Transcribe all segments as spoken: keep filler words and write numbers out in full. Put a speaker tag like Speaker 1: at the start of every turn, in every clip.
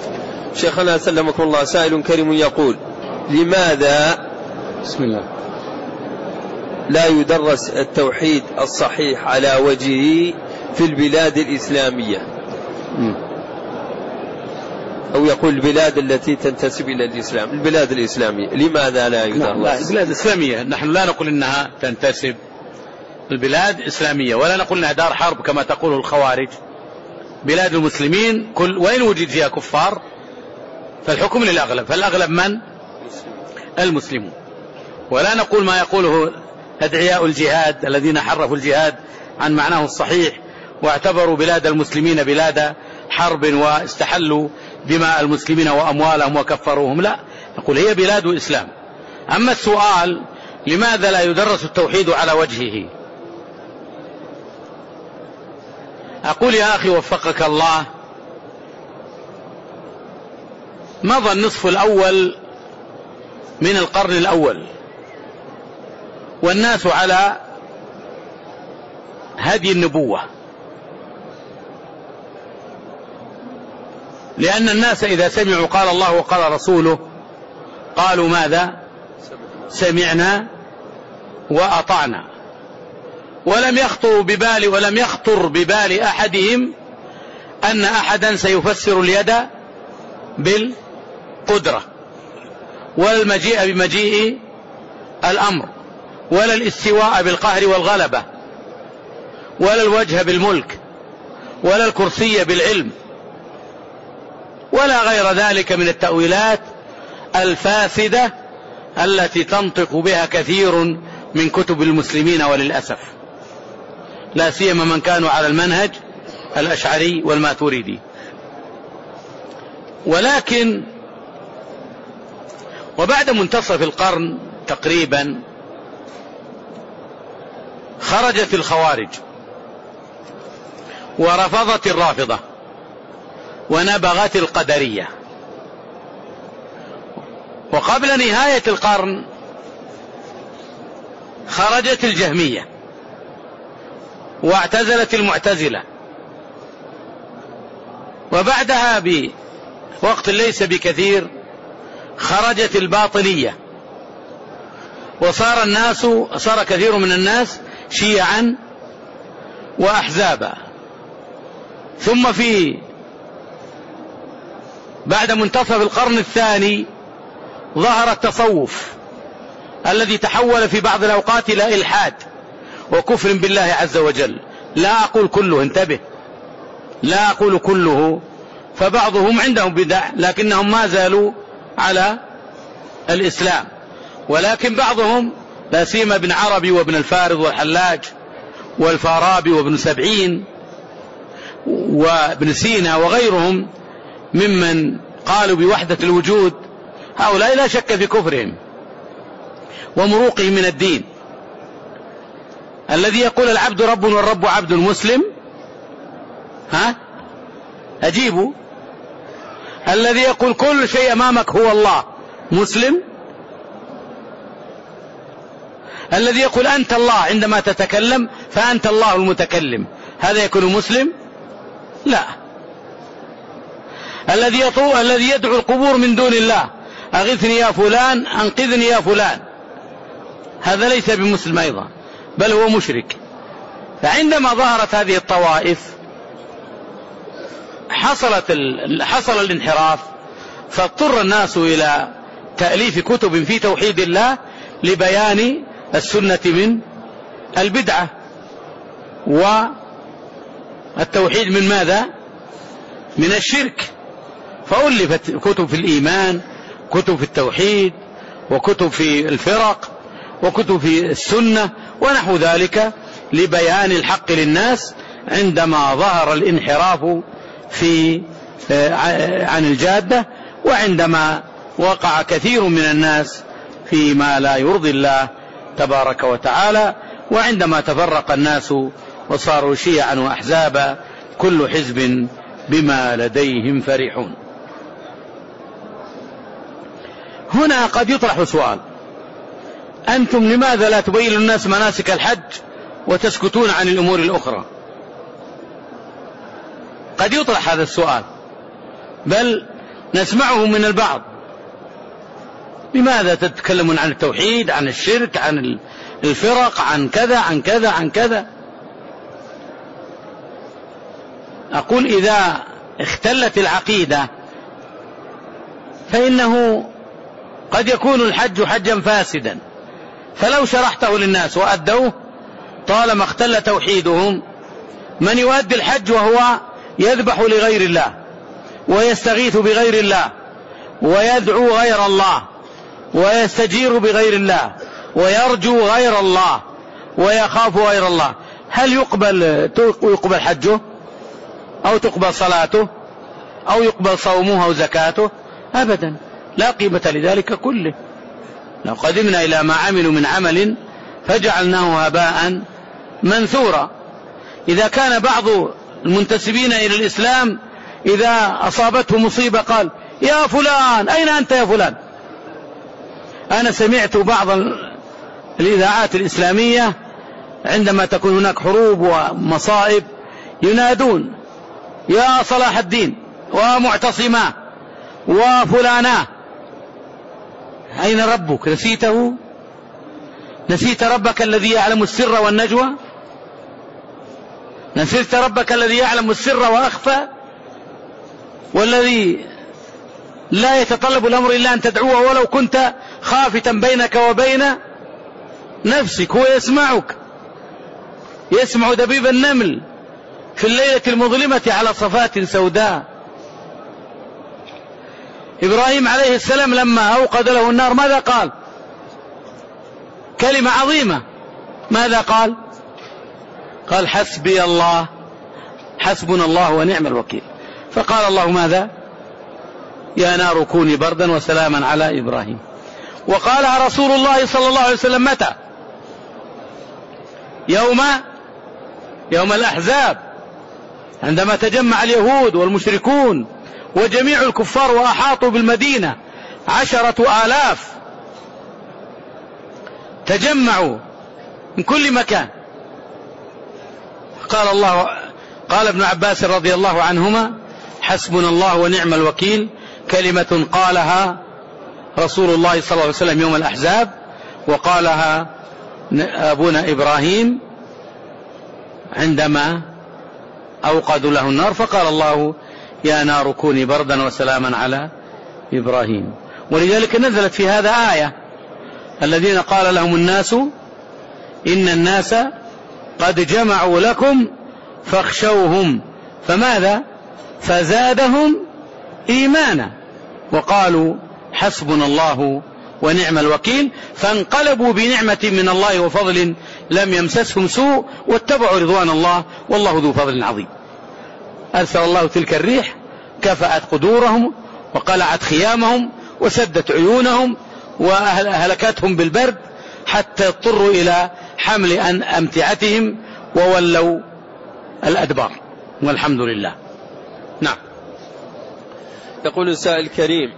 Speaker 1: شيخنا سلمكم الله، سائل كريم يقول: لماذا
Speaker 2: بسم الله
Speaker 1: لا يدرس التوحيد الصحيح على وجهه في البلاد الإسلامية؟ م. أو يقول البلاد التي تنتسب إلى الإسلام، البلاد الإسلامية، لماذا لا يدرس؟
Speaker 2: لا، البلاد الإسلامية نحن لا نقول إنها تنتسب البلاد إسلامية، ولا نقول إنها دار حرب كما تقوله الخوارج. بلاد المسلمين كل وين وجد فيها كفار فالحكم للأغلب، فالأغلب من؟ المسلمون. ولا نقول ما يقوله أدعياء الجهاد الذين حرفوا الجهاد عن معناه الصحيح واعتبروا بلاد المسلمين بلاد حرب واستحلوا دماء المسلمين وأموالهم وكفروهم. لا، نقول هي بلاد إسلام. أما السؤال لماذا لا يدرس التوحيد على وجهه، أقول يا أخي وفقك الله، مضى النصف الأول من القرن الأول والناس على هدي النبوة، لأن الناس إذا سمعوا قال الله وقال رسوله قالوا ماذا؟ سمعنا وأطعنا. ولم يخطر ببال ولم يخطر ببال أحدهم أن أحدا سيفسر اليد بالقدرة، ولا المجيء بمجيء الأمر، ولا الاستواء بالقهر والغلبة، ولا الوجه بالملك، ولا الكرسي بالعلم، ولا غير ذلك من التأويلات الفاسدة التي تنطق بها كثير من كتب المسلمين، وللأسف لا سيما من كانوا على المنهج الأشعري والماتريدي. ولكن وبعد منتصف القرن تقريبا خرجت الخوارج ورفضت الرافضة ونبغت القدرية. وقبل نهاية القرن خرجت الجهمية واعتزلت المعتزلة، وبعدها بوقت ليس بكثير خرجت الباطنية، وصار الناس صار كثير من الناس شيعا وأحزابا. ثم في بعد منتصف القرن الثاني ظهر التصوف الذي تحول في بعض الأوقات إلى إلحاد وكفر بالله عز وجل. لا أقول كله، انتبه، لا أقول كله، فبعضهم عندهم بدع لكنهم ما زالوا على الإسلام، ولكن بعضهم لا سيما ابن عربي وابن الفارض والحلاج والفارابي وابن سبعين وابن سينا وغيرهم ممن قالوا بوحدة الوجود، هؤلاء لا شك في كفرهم ومروقهم من الدين. الذي يقول العبد رب والرب عبد مسلم، ها أجيبوا. الذي يقول كل شيء أمامك هو الله مسلم. الذي يقول أنت الله عندما تتكلم فأنت الله المتكلم، هذا يكون مسلم؟ لا. الذي يطوع الذي يدعو القبور من دون الله، أغثني يا فلان، أنقذني يا فلان، هذا ليس بمسلم أيضا، بل هو مشرك. فعندما ظهرت هذه الطوائف حصلت حصل الانحراف، فاضطر الناس إلى تأليف كتب في توحيد الله لبيان السنة من البدعة، والتوحيد من ماذا؟ من الشرك. فألفت كتب في الإيمان، كتب في التوحيد، وكتب في الفرق، وكتب في السنة ونحو ذلك لبيان الحق للناس عندما ظهر الانحراف في عن الجادة، وعندما وقع كثير من الناس فيما لا يرضي الله تبارك وتعالى، وعندما تفرق الناس وصاروا شيعا وأحزابا كل حزب بما لديهم فرحون. هنا قد يطرح سؤال: أنتم لماذا لا تبينوا الناس مناسك الحج وتسكتون عن الأمور الأخرى؟ قد يطرح هذا السؤال، بل نسمعه من البعض. لماذا تتكلمون عن التوحيد، عن الشرك، عن الفرق، عن كذا عن كذا عن كذا؟ أقول إذا اختلت العقيدة فإنه قد يكون الحج حجا فاسدا، فلو شرحته للناس وأدوه طالما اختل توحيدهم. من يؤدي الحج وهو يذبح لغير الله ويستغيث بغير الله ويدعو غير الله ويستجير بغير الله ويرجو غير الله ويخاف غير الله، هل يقبل يقبل حجه أو تقبل صلاته أو يقبل صومه أو زكاته؟ أبدا، لا قيمة لذلك كله. لو قدمنا إلى ما عملوا من عمل فجعلناه هباء منثورا. إذا كان بعض المنتسبين إلى الإسلام إذا أصابته مصيبة قال يا فلان أين أنت يا فلان؟ أنا سمعت بعض الإذاعات الإسلامية عندما تكون هناك حروب ومصائب ينادون يا صلاح الدين ومعتصما وفلانا، أين ربك؟ نسيته؟ نسيت ربك الذي يعلم السر والنجوى؟ نسيت ربك الذي يعلم السر وأخفى، والذي لا يتطلب الأمر إلا أن تدعوه ولو كنت خافتا بينك وبين نفسك. هو يسمعك، يسمع دبيب النمل في الليلة المظلمة على صفات سوداء. إبراهيم عليه السلام لما أوقد له النار ماذا قال؟ كلمة عظيمة. ماذا قال؟ قال حسبي الله حسبنا الله ونعم الوكيل. فقال الله ماذا؟ يا نار كوني بردا وسلاما على إبراهيم. وقالها رسول الله صلى الله عليه وسلم متى؟ يوم يوم الأحزاب، عندما تجمع اليهود والمشركون وجميع الكفار وأحاطوا بالمدينة عشرة آلاف، تجمعوا من كل مكان. قال الله قال ابن عباس رضي الله عنهما حسبنا الله ونعم الوكيل، كلمة قالها رسول الله صلى الله عليه وسلم يوم الأحزاب، وقالها أبونا إبراهيم عندما أوقدوا له النار، فقال الله يا نار كوني بردا وسلاما على إبراهيم. ولذلك نزلت في هذا آية الذين قال لهم الناس إن الناس قد جمعوا لكم فاخشوهم، فماذا؟ فزادهم إيمانا وقالوا حسبنا الله ونعم الوكيل، فانقلبوا بنعمة من الله وفضل لم يمسسهم سوء واتبعوا رضوان الله والله ذو فضل عظيم. أرسل الله تلك الريح كفأت قدورهم وقلعت خيامهم وسدت عيونهم وأهلكتهم بالبرد حتى اضطروا إلى حمل أمتعتهم وولوا الأدبار، والحمد لله. نعم.
Speaker 1: يقول السائل الكريم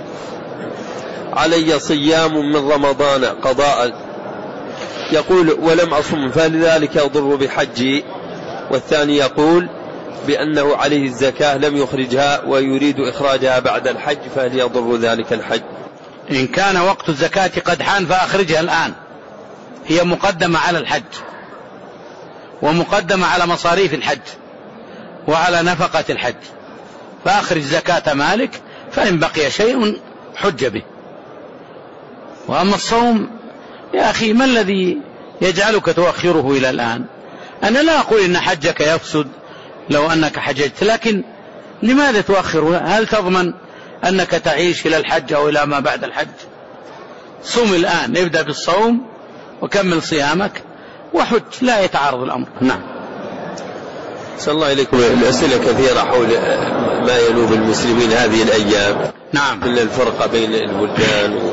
Speaker 1: علي صيام من رمضان قضاء، يقول ولم أصم فلذلك يضر بحجي. والثاني يقول بأنه عليه الزكاة لم يخرجها ويريد إخراجها بعد الحج، فهل يضر ذلك الحج؟
Speaker 2: إن كان وقت الزكاة قد حان فأخرجها الآن، هي مقدمة على الحج ومقدمة على مصاريف الحج وعلى نفقة الحج، فأخرج زكاة مالك، فإن بقي شيء حج به. وأما الصوم يا أخي ما الذي يجعلك تؤخره إلى الآن؟ أنا لا أقول إن حجك يفسد لو أنك حججت، لكن لماذا تؤخره؟ هل تضمن أنك تعيش إلى الحج أو إلى ما بعد الحج؟ صم الآن، ابدأ بالصوم وكمل صيامك وحج، لا يتعارض الأمر. نعم.
Speaker 1: صلى الله عليكم. الأسئلة كثيرة حول ما ينوب المسلمين هذه الأيام.
Speaker 2: نعم.
Speaker 1: من الفرقة بين البلدان و...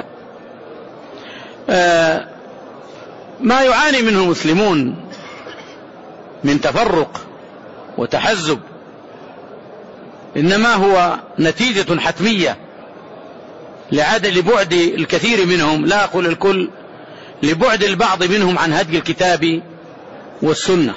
Speaker 2: آه ما يعاني منه المسلمون من تفرق وتحزب إنما هو نتيجة حتمية لعدم لبعد الكثير منهم، لا أقول الكل، لبعد البعض منهم عن هدي الكتاب والسنة.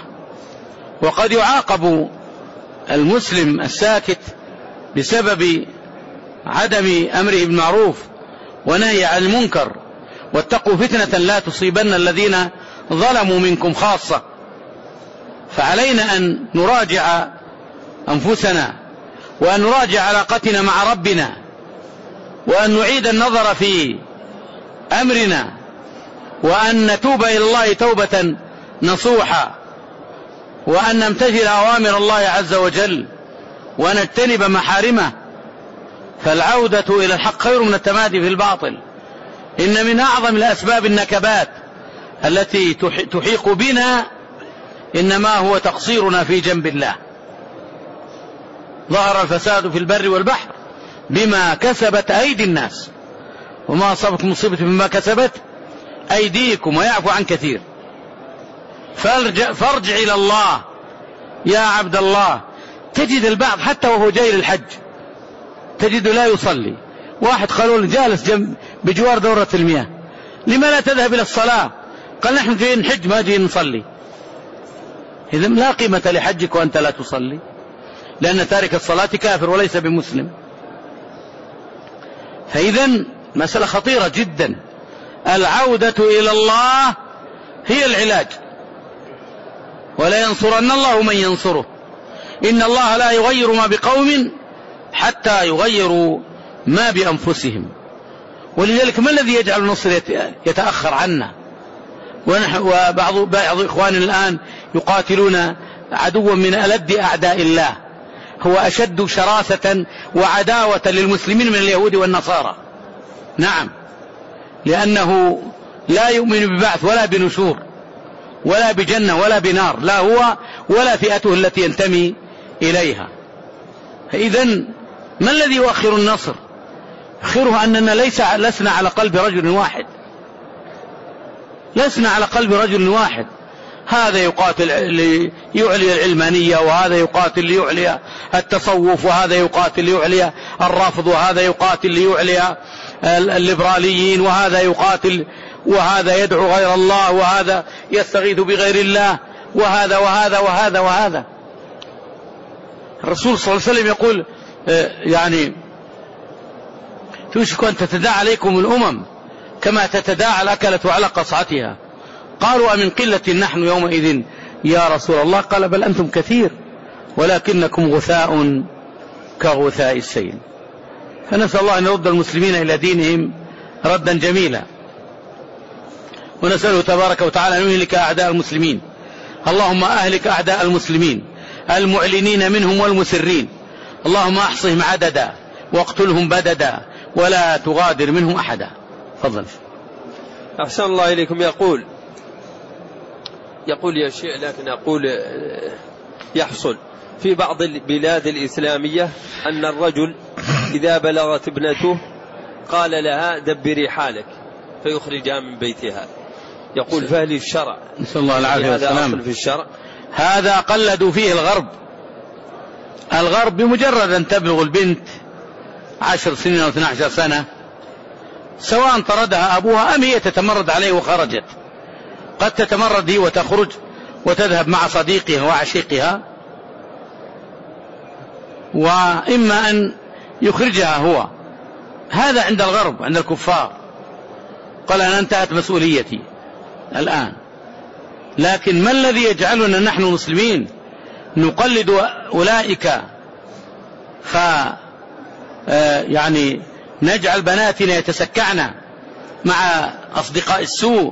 Speaker 2: وقد يعاقب المسلم الساكت بسبب عدم أمره بالمعروف ونهي عن المنكر، واتقوا فتنة لا تصيبن الذين ظلموا منكم خاصة. فعلينا أن نراجع أنفسنا، وأن نراجع علاقتنا مع ربنا، وأن نعيد النظر في أمرنا، وأن نتوب إلى الله توبة نصوحا، وأن نمتثل أوامر الله عز وجل ونجتنب محارمه. فالعودة إلى الحق خير من التمادي في الباطل. إن من أعظم الأسباب النكبات التي تحيق بنا إنما هو تقصيرنا في جنب الله. ظهر الفساد في البر والبحر بما كسبت أيدي الناس، وما أصابكم مصيبة بما كسبت أيديكم ويعفو عن كثير. فارجع, فارجع إلى الله يا عبد الله. تجد البعض حتى وهو جاي للحج تجد لا يصلي. واحد قالوا جالس جنب بجوار دورة المياه، لما لا تذهب إلى الصلاة؟ قال نحن في نحج ما جي نصلي. إذا لا قيمة لحجك وأنت لا تصلي، لأن تارك الصلاة كافر وليس بمسلم. فإذا مسألة خطيرة جدا. العودة إلى الله هي العلاج، ولا ينصرن الله من ينصره. إن الله لا يغير ما بقوم حتى يغيروا ما بأنفسهم. ولذلك ما الذي يجعل النصر يتأخر عنا؟ وبعض بعض إخواننا الآن يقاتلون عدوا من ألد أعداء الله، هو أشد شراسة وعداوة للمسلمين من اليهود والنصارى. نعم، لأنه لا يؤمن ببعث ولا بنشور ولا بجنة ولا بنار، لا هو ولا فئته التي ينتمي إليها. فإذن ما الذي يؤخر النصر؟ يؤخره أننا ليس لسنا على قلب رجل واحد، لسنا على قلب رجل واحد. هذا يقاتل ليعلي العلمانية، وهذا يقاتل ليعلي التصوف، وهذا يقاتل ليعلي الرافض، وهذا يقاتل ليعلي الليبراليين، وهذا يقاتل، وهذا يدعو غير الله، وهذا يستغيث بغير الله، وهذا وهذا وهذا وهذا. الرسول صلى الله عليه وسلم يقول يعني توشك أن تتداعى عليكم الأمم كما تتداعى الأكلة على قصعتها. قالوا أمن قلة نحن يومئذ يا رسول الله؟ قال بل أنتم كثير ولكنكم غثاء كغثاء السيل. فنسأل الله أن يرد المسلمين إلى دينهم ردا جميلا، ونسأله تبارك وتعالى أن يهلك أعداء المسلمين. اللهم أهلك أعداء المسلمين المعلنين منهم والمسرين، اللهم أحصهم عددا واقتلهم بددا ولا تغادر منهم أحدا. فضل.
Speaker 1: أحسن الله إليكم. يقول يقول يا شيخ، لكن أقول يحصل في بعض البلاد الإسلامية أن الرجل إذا بلغت ابنته قال لها دبري حالك فيخرجها من بيتها. يقول فهل الشرع
Speaker 2: نسأل الله العافية والسلام
Speaker 1: في الشرع؟
Speaker 2: هذا قلدوا فيه الغرب. الغرب بمجرد أن تبلغ البنت عشر سنين أو اثنى عشر سنة، سواء طردها أبوها أم هي تتمرد عليه وخرجت، قد تتمرد هي وتخرج وتذهب مع صديقها وعشيقها، وإما أن يخرجها هو. هذا عند الغرب، عند الكفار. قال أنا انتهت مسؤوليتي الآن. لكن ما الذي يجعلنا نحن مسلمين نقلد أولئك، ف يعني نجعل بناتنا يتسكعن مع أصدقاء السوء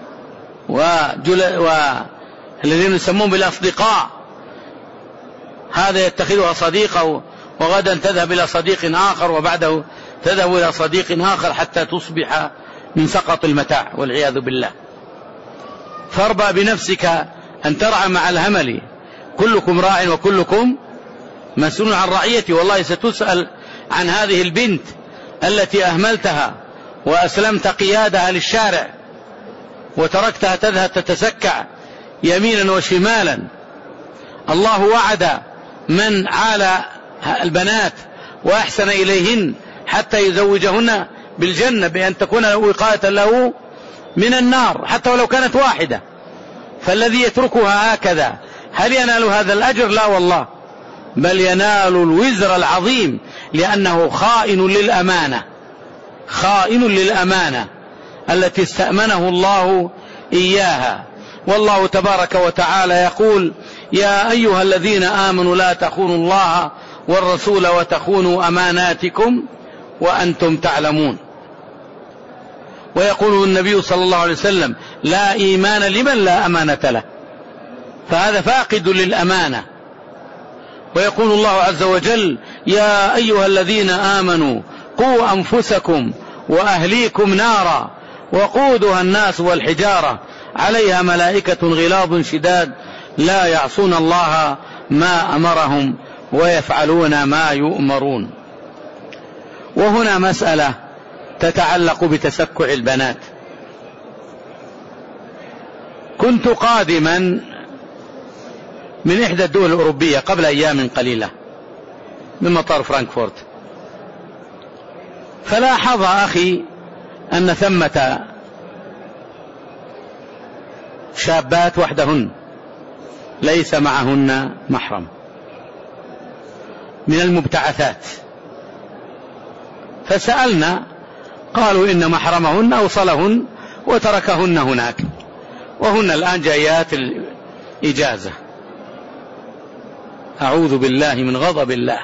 Speaker 2: والذين يسمون بالأصدقاء؟ هذا يتخذها صديقة وغدا تذهب إلى صديق آخر وبعده تذهب إلى صديق آخر حتى تصبح من سقط المتاع والعياذ بالله. فاربى بنفسك أن ترعى مع الهمل، كلكم راع وكلكم مسؤول عن رعيته. والله ستسأل عن هذه البنت التي أهملتها وأسلمت قيادها للشارع وتركتها تذهب تتسكع يمينا وشمالا. الله وعد من عال البنات وأحسن إليهن حتى يزوجهن بالجنة بأن تكون وقاية له من النار حتى ولو كانت واحدة. فالذي يتركها هكذا هل ينال هذا الأجر؟ لا والله، بل ينال الوزر العظيم لأنه خائن للأمانة، خائن للأمانة التي استأمنه الله إياها. والله تبارك وتعالى يقول: يا أيها الذين آمنوا لا تخونوا الله والرسول وتخونوا أماناتكم وأنتم تعلمون. ويقول النبي صلى الله عليه وسلم: لا إيمان لمن لا أمانة له، فهذا فاقد للأمانة. ويقول الله عز وجل: يا أيها الذين آمنوا قوا أنفسكم وأهليكم نارا وقودها الناس والحجارة عليها ملائكة غلاظ شداد لا يعصون الله ما أمرهم ويفعلون ما يؤمرون. وهنا مسألة تتعلق بتسكع البنات. كنت قادما من إحدى الدول الأوروبية قبل أيام قليلة من مطار فرانكفورت، فلاحظ أخي أن ثمة شابات وحدهن ليس معهن محرم من المبتعثات، فسألنا، قالوا إن محرمهن أوصلهن وتركهن هناك وهن الآن جايات الإجازة. أعوذ بالله من غضب الله.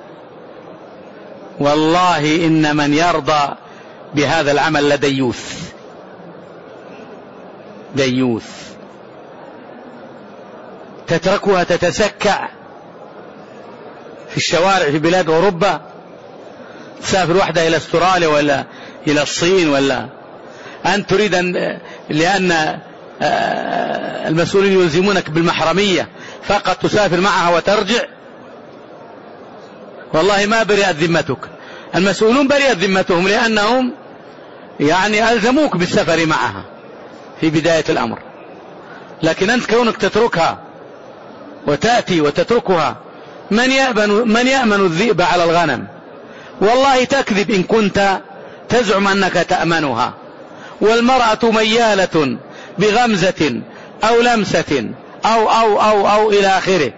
Speaker 2: والله إن من يرضى بهذا العمل لديوث، ديوث. تتركها تتسكع في الشوارع في بلاد أوروبا، تسافر وحدها إلى استراليا ولا إلى الصين، ولا أن تريد أن لأن المسؤولين يلزمونك بالمحرمية فقط تسافر معها وترجع؟ والله ما برئت ذمتك، المسؤولون برئت ذمتهم لأنهم يعني ألزموك بالسفر معها في بداية الأمر. لكن أنت كونك تتركها وتأتي وتتركها، من يأمن, من يأمن الذئب على الغنم؟ والله تكذب إن كنت تزعم أنك تأمنها. والمرأة ميالة بغمزة أو لمسة أو أو أو أو إلى آخره.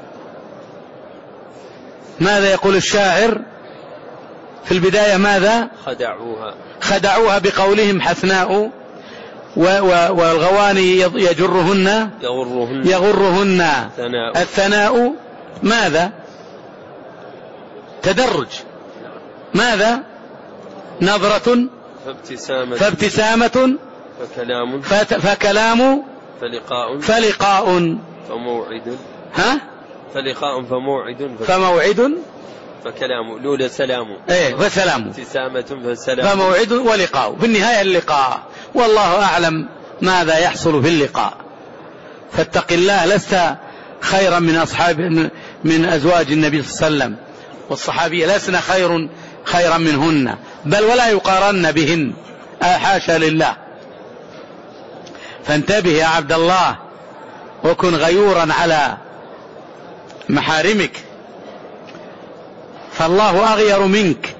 Speaker 2: ماذا يقول الشاعر في البداية؟ ماذا؟
Speaker 1: خدعوها
Speaker 2: خدعوها بقولهم حثناء والغواني يجرهن
Speaker 1: يغرهن,
Speaker 2: يغرهن
Speaker 1: ثناء.
Speaker 2: الثناء ماذا؟ تدرج. ماذا؟ نظرة
Speaker 1: فابتسامة,
Speaker 2: فابتسامة
Speaker 1: فكلام
Speaker 2: فكلام
Speaker 1: فلقاء
Speaker 2: فلقاء
Speaker 1: فموعد
Speaker 2: ها
Speaker 1: فلقاء فموعد
Speaker 2: فموعد
Speaker 1: فكلام لولا سلام
Speaker 2: ايه فسلام
Speaker 1: ابتسامة فسلام
Speaker 2: فموعد ولقاء. في النهاية اللقاء، والله أعلم ماذا يحصل في اللقاء. فاتق الله، لست خيرا من أصحاب من أزواج النبي صلى الله عليه وسلم، والصحابية لسنا خير خيرا منهن، بل ولا يقارن بهن، حاشا لله. فانتبه يا عبد الله، وكن غيورا على محارمك، فالله أغير منك،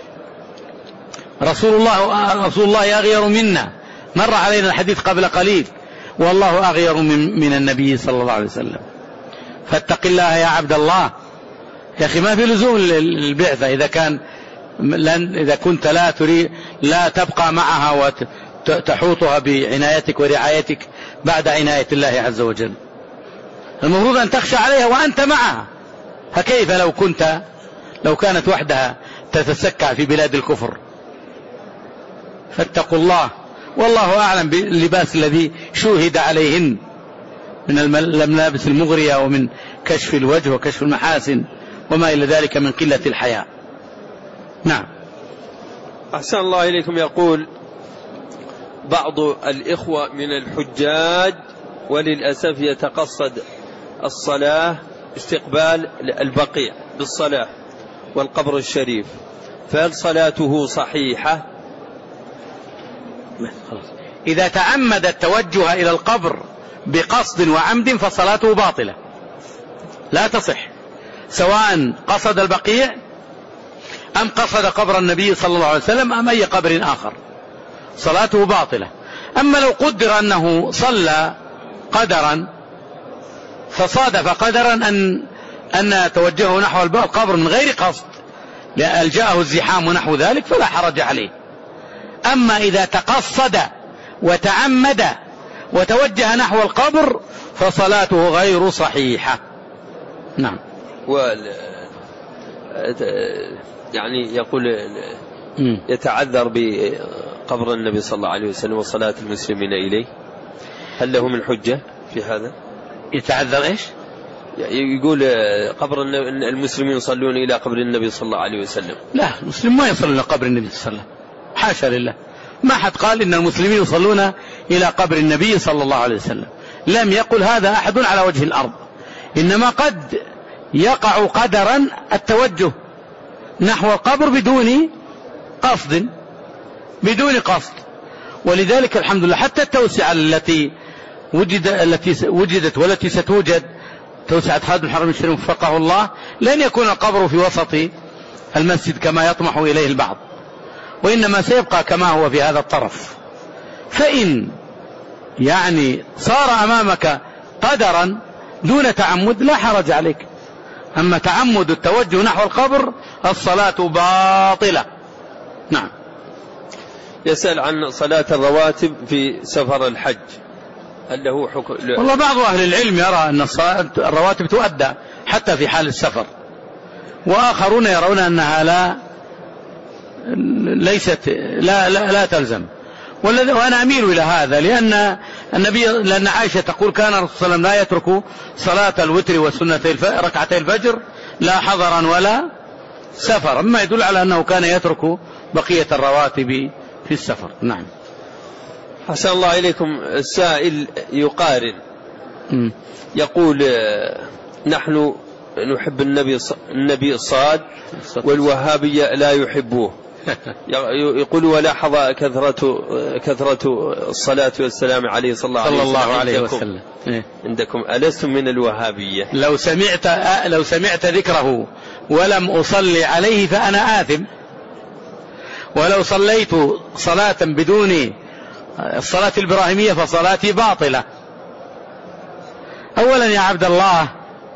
Speaker 2: رسول الله رسول الله أغير منا. مر علينا الحديث قبل قليل، والله أغير من, من النبي صلى الله عليه وسلم. فاتق الله يا عبد الله. يا أخي ما في لزوم البعثة إذا كان لن إذا كنت لا تريد لا تبقى معها وتحوطها بعنايتك ورعايتك بعد عناية الله عز وجل. المفروض أن تخشى عليها وأنت معها. فكيف لو كنت لو كانت وحدها تتسكع في بلاد الكفر؟ فاتقوا الله، والله أعلم باللباس الذي شوهد عليهن من الملابس المغرية ومن كشف الوجه وكشف المحاسن وما إلى ذلك من قلة الحياء. نعم.
Speaker 1: أحسن الله إليكم. يقول بعض الإخوة من الحجاج وللأسف يتقصد الصلاة استقبال البقيع بالصلاة والقبر الشريف، فهل صلاته صحيحة؟
Speaker 2: إذا تعمد التوجه إلى القبر بقصد وعمد فصلاته باطلة لا تصح، سواء قصد البقيع أم قصد قبر النبي صلى الله عليه وسلم أم أي قبر آخر، صلاته باطلة. أما لو قدر أنه صلى قدرا فصادف قدرا أن أن توجهه نحو القبر من غير قصد، ألجأه الزحام ونحو ذلك فلا حرج عليه. أما إذا تقصد وتعمد وتوجه نحو القبر فصلاته غير صحيحة. نعم.
Speaker 1: يعني يقول يتعذر بقبر النبي صلى الله عليه وسلم وصلاة المسلمين إليه، هل له من حجة في هذا؟
Speaker 2: يتعذر إيش؟
Speaker 1: يقول قبر المسلمين يصلون إلى قبر النبي صلى الله عليه وسلم.
Speaker 2: لا، المسلم ما يصلون إلى قبر النبي صلى الله عليه وسلم، حاشا لله، ما حد قال إن المسلمين يصلون إلى قبر النبي صلى الله عليه وسلم، لم يقل هذا أحد على وجه الأرض، إنما قد يقع قدرا التوجه نحو القبر بدون قصد بدون قصد ولذلك الحمد لله حتى التوسعة التي وجد التي وجدت والتي ستوجد، توسعة خادم الحرمين الشريفين وفقه الله، لن يكون القبر في وسط المسجد كما يطمح إليه البعض، وإنما سيبقى كما هو في هذا الطرف. فإن يعني صار أمامك قدرا دون تعمد لا حرج عليك، أما تعمد التوجه نحو القبر الصلاة باطلة. نعم.
Speaker 1: يسأل عن صلاة الرواتب في سفر الحج، هل له حكم؟
Speaker 2: والله بعض أهل العلم يرى أن الرواتب تؤدى حتى في حال السفر، وآخرون يرون أنها لا ليست لا لا, لا تلزم، وأنا أميل إلى هذا، لأن النبي لأن عائشة تقول كان الرسول صلى الله عليه وسلم لا يترك صلاة الوتر وسنتي ركعتي الفجر لا حضرا ولا سفرا، مما يدل على أنه كان يترك بقية الرواتب في السفر. نعم.
Speaker 1: حسن الله إليكم. السائل يقارن م. يقول نحن نحب النبي النبي الصاد والوهابية لا يحبوه، يقول ولاحظ كثرة كثرة الصلاة والسلام عليه صلى الله عليه وسلم,
Speaker 2: الله عليه وسلم.
Speaker 1: عندكم ألستم من الوهابية؟
Speaker 2: لو سمعت لو سمعت ذكره ولم أصلي عليه فأنا آثم، ولو صليت صلاة بدون الصلاة الإبراهيمية فصلاتي باطلة. أولا يا عبد الله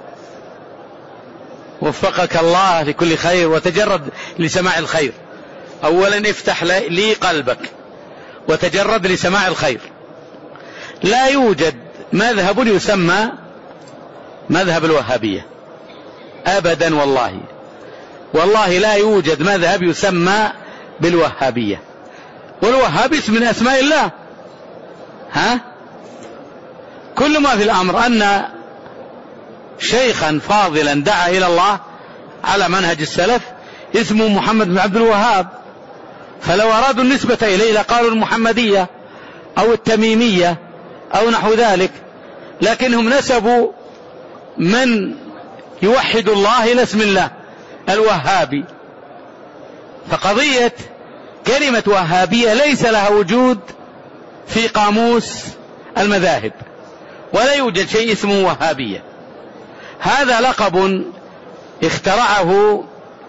Speaker 2: وفقك الله لكل خير وتجرد لسماع الخير، أولا افتح لي قلبك وتجرد لسماع الخير. لا يوجد مذهب يسمى مذهب الوهابية أبدا، والله والله لا يوجد مذهب يسمى بالوهابية، والوهاب اسم من أسماء الله. ها كل ما في الأمر أن شيخا فاضلا دعا إلى الله على منهج السلف اسمه محمد بن عبد الوهاب، فلو أرادوا النسبة إليه لقالوا المحمدية أو التميمية أو نحو ذلك، لكنهم نسبوا من يوحد الله إلى اسم الله الوهابي. فقضية كلمة وهابية ليس لها وجود في قاموس المذاهب، ولا يوجد شيء اسمه وهابية. هذا لقب اخترعه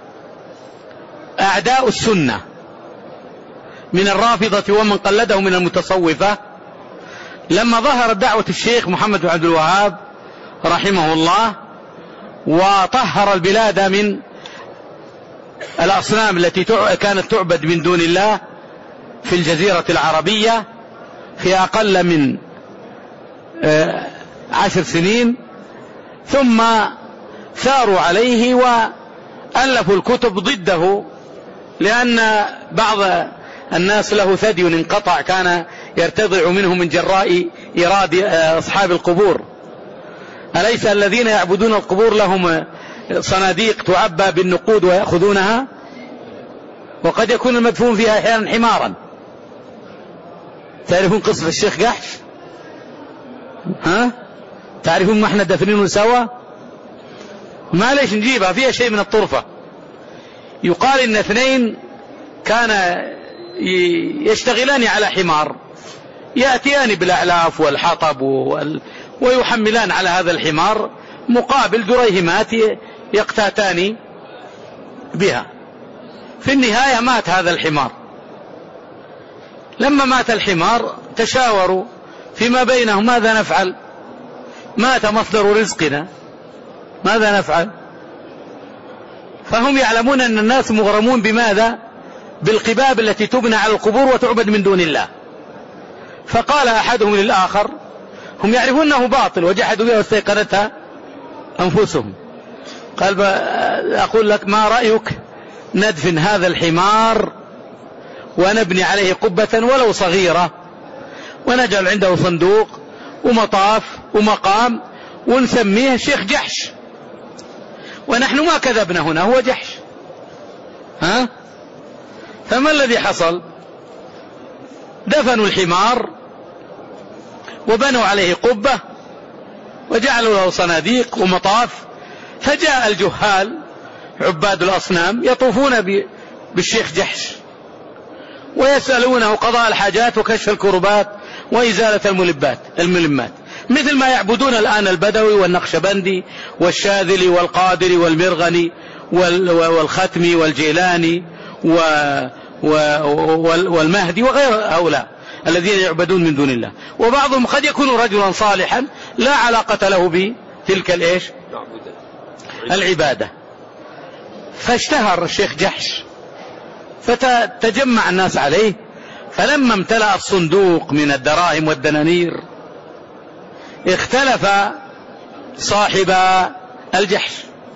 Speaker 2: أعداء السنة من الرافضة ومن قلده من المتصوفة لما ظهرت دعوة الشيخ محمد بن عبد الوهاب رحمه الله، وطهر البلاد من الأصنام التي كانت تعبد من دون الله في الجزيرة العربية في أقل من عشر سنين، ثم ثاروا عليه وألفوا الكتب ضده، لأن بعض الناس له ثدي انقطع كان يرتضع منه من جراء إيراد أصحاب القبور. أليس الذين يعبدون القبور لهم صناديق تعبى بالنقود ويأخذونها، وقد يكون المدفون فيها أحيانا حمارا. تعرفون قصة الشيخ قحش؟ ها تعرفون ما احنا دفنينه سوا؟ ما ليش نجيبها فيها شيء من الطرفة. يقال إن اثنين كان يشتغلان على حمار، يأتيان بالأعلاف والحطب وال... ويحملان على هذا الحمار مقابل دريهمات يقتاتان بها. في النهاية مات هذا الحمار. لما مات الحمار تشاوروا فيما بينهم ماذا نفعل، مات مصدر رزقنا، ماذا نفعل؟ فهم يعلمون أن الناس مغرمون بماذا؟ بالقباب التي تبنى على القبور وتعبد من دون الله. فقال أحدهم للآخر، هم يعرفون أنه باطل وجحدوا بها واستيقنتها أنفسهم، قال أقول لك ما رأيك ندفن هذا الحمار ونبني عليه قبة ولو صغيرة ونجعل عنده صندوق ومطاف ومقام ونسميه شيخ جحش، ونحن ما كذبنا هنا، هو جحش. ها؟ فما الذي حصل؟ دفنوا الحمار وبنوا عليه قبة وجعلوا له صناديق ومطاف، فجاء الجهال عباد الأصنام يطوفون بالشيخ جحش ويسألونه قضاء الحاجات وكشف الكربات وإزالة الملبات الملمات، مثل ما يعبدون الآن البدوي والنقشبندي والشاذلي والقادري والمرغني والختمي والجيلاني والمهدي وغير هؤلاء الذين يعبدون من دون الله. وبعضهم قد يكون رجلا صالحا لا علاقة له بتلك الإيش العبادة. فاشتهر الشيخ جحش فتجمع الناس عليه، فلما امتلأ الصندوق من الدراهم والدنانير اختلف صاحب الجحش،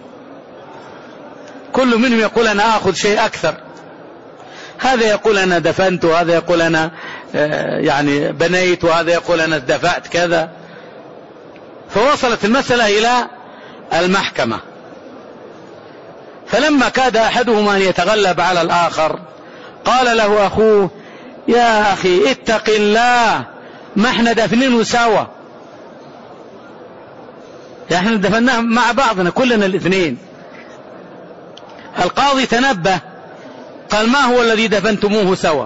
Speaker 2: كل منهم يقول أنا آخذ شيء أكثر، هذا يقول أنا دفنت وهذا يقول أنا يعني بنيت وهذا يقول أنا دفعت كذا. فوصلت المسألة إلى المحكمة، فلما كاد أحدهما أن يتغلب على الآخر قال له أخوه يا أخي اتق الله، ما احنا دفنينه سوا، احنا دفناه مع بعضنا كلنا الاثنين. القاضي تنبه قال ما هو الذي دفنتموه سوا؟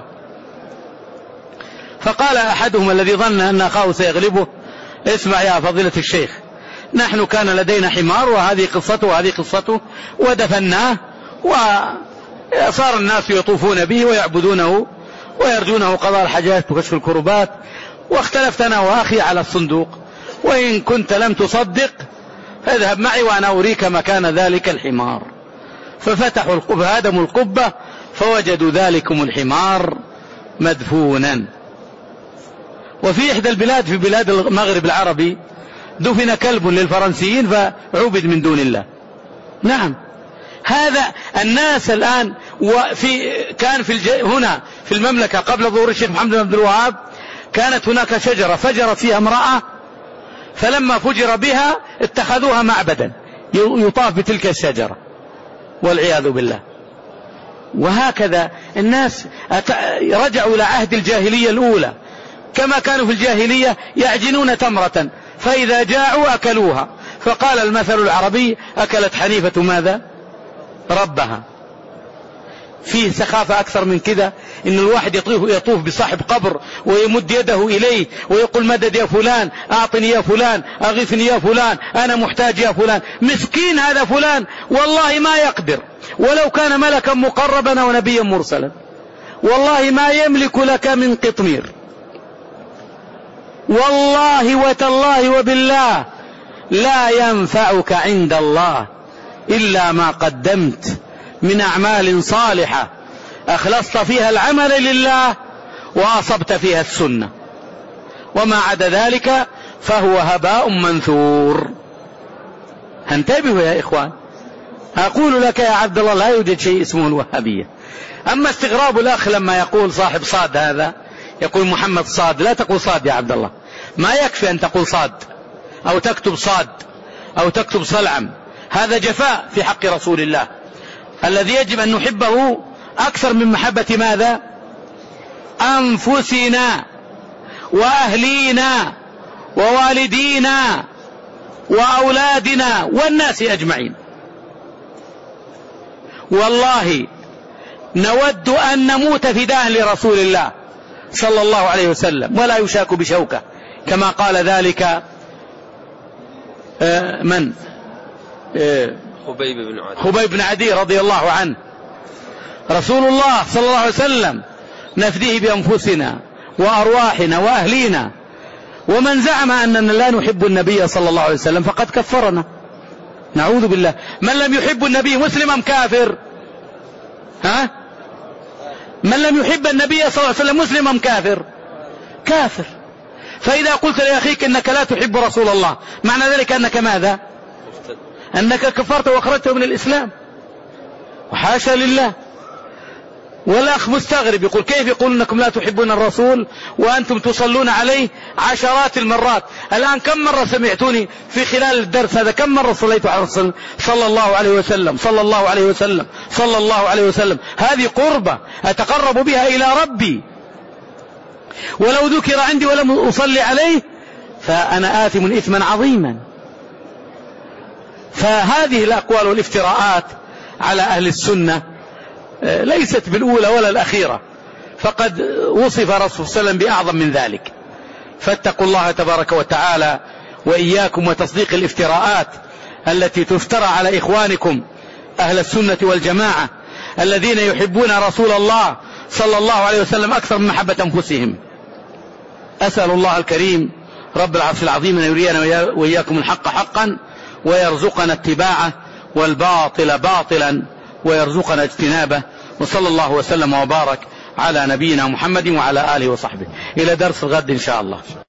Speaker 2: فقال أحدهم الذي ظن أن أخاه سيغلبه اسمع يا فضيلة الشيخ، نحن كان لدينا حمار وهذه قصته وهذه قصته ودفناه وصار الناس يطوفون به ويعبدونه ويرجونه قضاء الحاجات وكشف الكربات، واختلفت أنا وأخي على الصندوق، وإن كنت لم تصدق فاذهب معي وأنا أريك مكان ذلك الحمار. ففتحوا القبة هدموا القبة فوجدوا ذلكم الحمار مدفونا. وفي إحدى البلاد في بلاد المغرب العربي دفن كلب للفرنسيين فعبد من دون الله. نعم، هذا الناس الآن. وفي كان في الج... هنا في المملكة قبل ظهور الشيخ محمد بن عبد الوهاب كانت هناك شجرة فجرت فيها امرأة، فلما فجر بها اتخذوها معبدا يطاف بتلك الشجرة والعياذ بالله. وهكذا الناس رجعوا إلى عهد الجاهلية الأولى، كما كانوا في الجاهلية يعجنون تمرة فإذا جاعوا أكلوها، فقال المثل العربي أكلت حنيفة ماذا؟ ربها. فيه سخافة أكثر من كذا؟ إن الواحد يطوف, يطوف بصاحب قبر ويمد يده إليه ويقول مدد يا فلان، أعطني يا فلان، أغثني يا فلان، أنا محتاج يا فلان. مسكين هذا فلان والله ما يقدر، ولو كان ملكا مقربا أو نبيا مرسلا والله ما يملك لك من قطمير، والله وتالله وبالله لا ينفعك عند الله إلا ما قدمت من أعمال صالحة أخلصت فيها العمل لله وأصبت فيها السنة، وما عدا ذلك فهو هباء منثور. انتبهوا يا إخوان، أقول لك يا عبد الله لا يوجد شيء اسمه الوهابية. أما استغراب الأخ لما يقول صاحب صاد هذا يقول محمد صاد، لا تقول صاد يا عبد الله، ما يكفي أن تقول صاد أو تكتب صاد أو تكتب صلعم، هذا جفاء في حق رسول الله الذي يجب أن نحبه أكثر من محبة ماذا؟ أنفسنا وأهلينا ووالدينا وأولادنا والناس أجمعين. والله نود أن نموت فداء لرسول الله صلى الله عليه وسلم ولا يشاك بشوكة، كما قال ذلك من
Speaker 1: خبيب بن عدي
Speaker 2: خبيب بن عدي رضي الله عنه، رسول الله صلى الله عليه وسلم نفديه بأنفسنا وأرواحنا وأهلينا، ومن زعم أننا لا نحب النبي صلى الله عليه وسلم فقد كفرنا. نعوذ بالله. من لم يحب النبي مسلم أم كافر؟ ها؟ من لم يحب النبي صلى الله عليه وسلم مسلم أم كافر؟ كافر. فإذا قلت لأخيك إنك لا تحب رسول الله معنى ذلك أنك ماذا؟ أنك كفرت وأخرجته من الإسلام، وحاشا لله. والأخ مستغرب يقول كيف يقول أنكم لا تحبون الرسول وأنتم تصلون عليه عشرات المرات؟ الآن كم مرة سمعتوني في خلال الدرس هذا؟ كم مرة صليت على الرسول صلى الله عليه وسلم صلى الله عليه وسلم صلى الله عليه وسلم؟ هذه قربة أتقرب بها إلى ربي، ولو ذكر عندي ولم أصلي عليه فأنا آثم إثما عظيما. فهذه الأقوال والافتراءات على أهل السنة ليست بالأولى ولا الأخيرة، فقد وصف رسول الله صلى الله عليه وسلم بأعظم من ذلك. فاتقوا الله تبارك وتعالى وإياكم وتصديق الافتراءات التي تفترى على إخوانكم أهل السنة والجماعة الذين يحبون رسول الله صلى الله عليه وسلم أكثر من محبة أنفسهم. أسأل الله الكريم رب العرش العظيم أن يرينا وإياكم الحق حقا ويرزقنا اتباعه والباطل باطلا ويرزقنا اجتنابه. وصلى الله وسلم وبارك على نبينا محمد وعلى آله وصحبه. إلى درس الغد إن شاء الله.